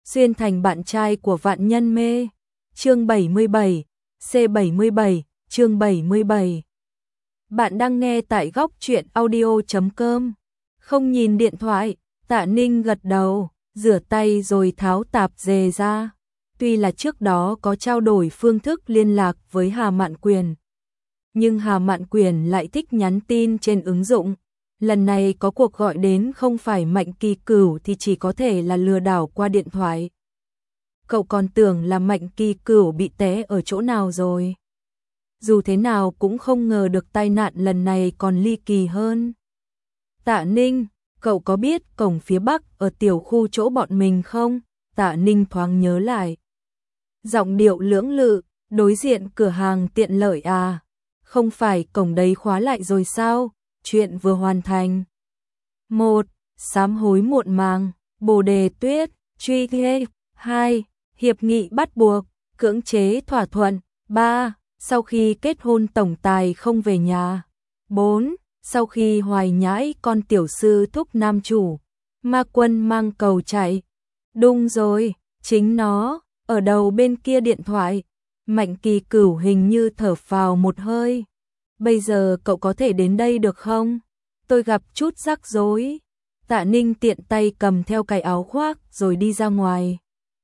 xuyên thành bạn trai của vạn nhân mê. Chương 77, C77, chương 77. Bạn đang nghe tại góc truyện audio.com. Không nhìn điện thoại, Tạ Ninh gật đầu, rửa tay rồi tháo tạp dề ra. Tuy là trước đó có trao đổi phương thức liên lạc với Hà Mạn Quyền, nhưng Hà Mạn Quyền lại thích nhắn tin trên ứng dụng. Lần này có cuộc gọi đến không phải Mạnh Kỳ Cửu thì chỉ có thể là lừa đảo qua điện thoại. Cậu còn tưởng là Mạnh Kỳ Cửu bị té ở chỗ nào rồi. Dù thế nào cũng không ngờ được tai nạn lần này còn ly kỳ hơn. Tạ Ninh, cậu có biết cổng phía Bắc ở tiểu khu chỗ bọn mình không? Tạ Ninh thoáng nhớ lại. Giọng điệu lưỡng lự, đối diện cửa hàng tiện lợi à? Không phải cổng đấy khóa lại rồi sao? Chuyện vừa hoàn thành. 1. Sám hối muộn màng, Bồ Đề Tuyết, truy thê. 2. Hiệp nghị bắt buộc, cưỡng chế thỏa thuận. 3. Sau khi kết hôn tổng tài không về nhà. 4. Sau khi hoài nhãi con tiểu sư thúc nam chủ, Ma Quân mang cầu chạy. Đúng rồi, chính nó, ở đầu bên kia điện thoại. Mạnh Kỳ Cửu hình như thở phào một hơi. Bây giờ cậu có thể đến đây được không? Tôi gặp chút rắc rối. Tạ Ninh tiện tay cầm theo cái áo khoác rồi đi ra ngoài.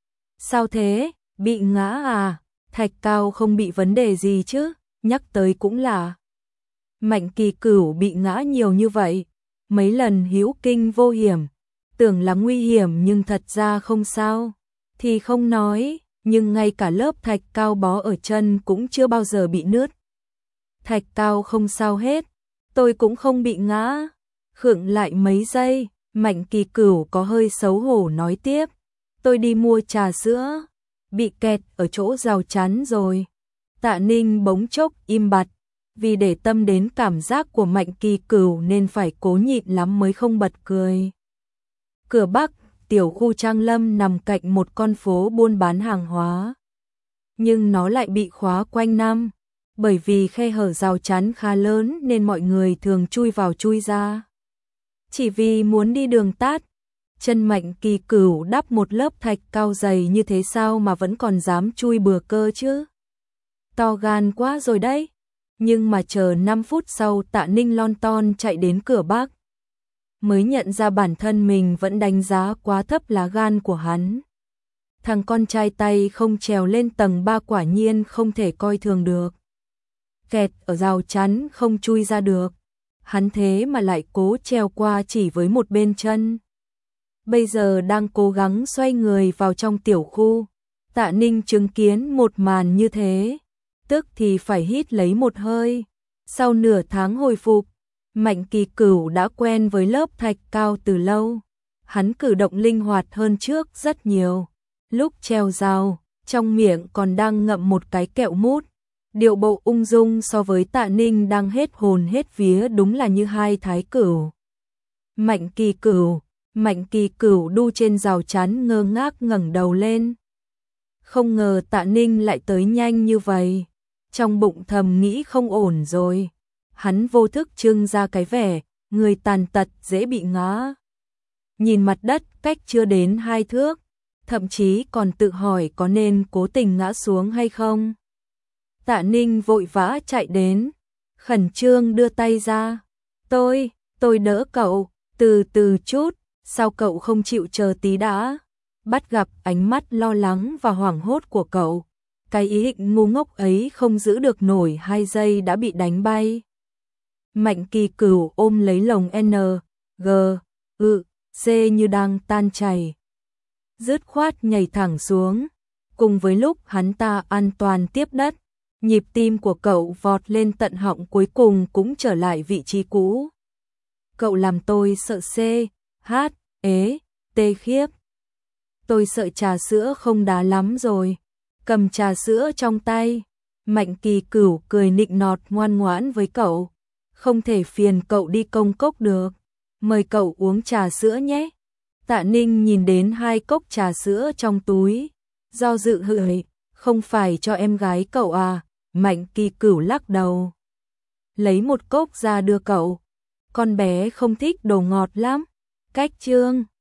Sao thế? Bị ngã à? Thạch Cao không bị vấn đề gì chứ? Nhắc tới cũng là. Mạnh Kỳ Cửu bị ngã nhiều như vậy, mấy lần hữu kinh vô hiểm, tưởng là nguy hiểm nhưng thật ra không sao. Thì không nói, nhưng ngay cả lớp thạch cao bó ở chân cũng chưa bao giờ bị nứt. Thạch Cao không sao hết, tôi cũng không bị ngã. Khựng lại mấy giây, Mạnh Kỳ Cửu có hơi xấu hổ nói tiếp. Tôi đi mua trà sữa, bị kẹt ở chỗ rào chắn rồi. Tạ Ninh bỗng chốc im bặt, vì để tâm đến cảm giác của Mạnh Kỳ Cửu nên phải cố nhịn lắm mới không bật cười. Cửa Bắc, tiểu khu Trang Lâm nằm cạnh một con phố buôn bán hàng hóa. Nhưng nó lại bị khóa quanh năm, bởi vì khe hở rào chắn khá lớn nên mọi người thường chui vào chui ra. Chỉ vì muốn đi đường tắt, chân Mạnh Kỳ Cửu đắp một lớp thạch cao dày như thế sao mà vẫn còn dám chui bừa cơ chứ? To gan quá rồi đấy. Nhưng mà chờ 5 phút sau Tạ Ninh lon ton chạy đến cửa Bắc, mới nhận ra bản thân mình vẫn đánh giá quá thấp lá gan của hắn. Thằng con trai tay không trèo lên tầng 3 quả nhiên không thể coi thường được. Kẹt ở rào chắn không chui ra được, hắn thế mà lại cố trèo qua chỉ với một bên chân. Bây giờ đang cố gắng xoay người vào trong tiểu khu, Tạ Ninh chứng kiến một màn như thế, tức thì phải hít lấy một hơi. Sau nửa tháng hồi phục, Mạnh Kỳ Cửu đã quen với lớp thạch cao từ lâu. Hắn cử động linh hoạt hơn trước rất nhiều. Lúc treo rào, trong miệng còn đang ngậm một cái kẹo mút. Điệu bộ ung dung so với Tạ Ninh đang hết hồn hết vía, đúng là như hai thái cửu. Mạnh Kỳ Cửu đu trên rào chắn ngơ ngác ngẩng đầu lên. Không ngờ Tạ Ninh lại tới nhanh như vậy. Trong bụng thầm nghĩ không ổn rồi. Hắn vô thức trưng ra cái vẻ người tàn tật dễ bị ngã. Nhìn mặt đất cách chưa đến 2 thước, thậm chí còn tự hỏi có nên cố tình ngã xuống hay không. Tạ Ninh vội vã chạy đến, khẩn trương đưa tay ra. Tôi đỡ cậu, từ từ chút, sao cậu không chịu chờ tí đã? Bắt gặp ánh mắt lo lắng và hoảng hốt của cậu, cái ý định ngu ngốc ấy không giữ được nổi 2 giây đã bị đánh bay. Mạnh Kỳ Cửu ôm lấy lồng N, G, C như đang tan chảy. Dứt khoát nhảy thẳng xuống. Cùng với lúc hắn ta an toàn tiếp đất, nhịp tim của cậu vọt lên tận họng, cuối cùng cũng trở lại vị trí cũ. Cậu làm tôi sợ C, H, ế, T khiếp. Tôi sợ trà sữa không đá lắm rồi. Cầm trà sữa trong tay, Mạnh Kỳ Cửu cười nịnh nọt ngoan ngoãn với cậu. Không thể phiền cậu đi công cốc được, mời cậu uống trà sữa nhé. Tạ Ninh nhìn đến 2 cốc trà sữa trong túi, do dự hửi, không phải cho em gái cậu à? Mạnh Kỳ Cửu lắc đầu, lấy một cốc ra đưa cậu. Con bé không thích đồ ngọt lắm. Cách chương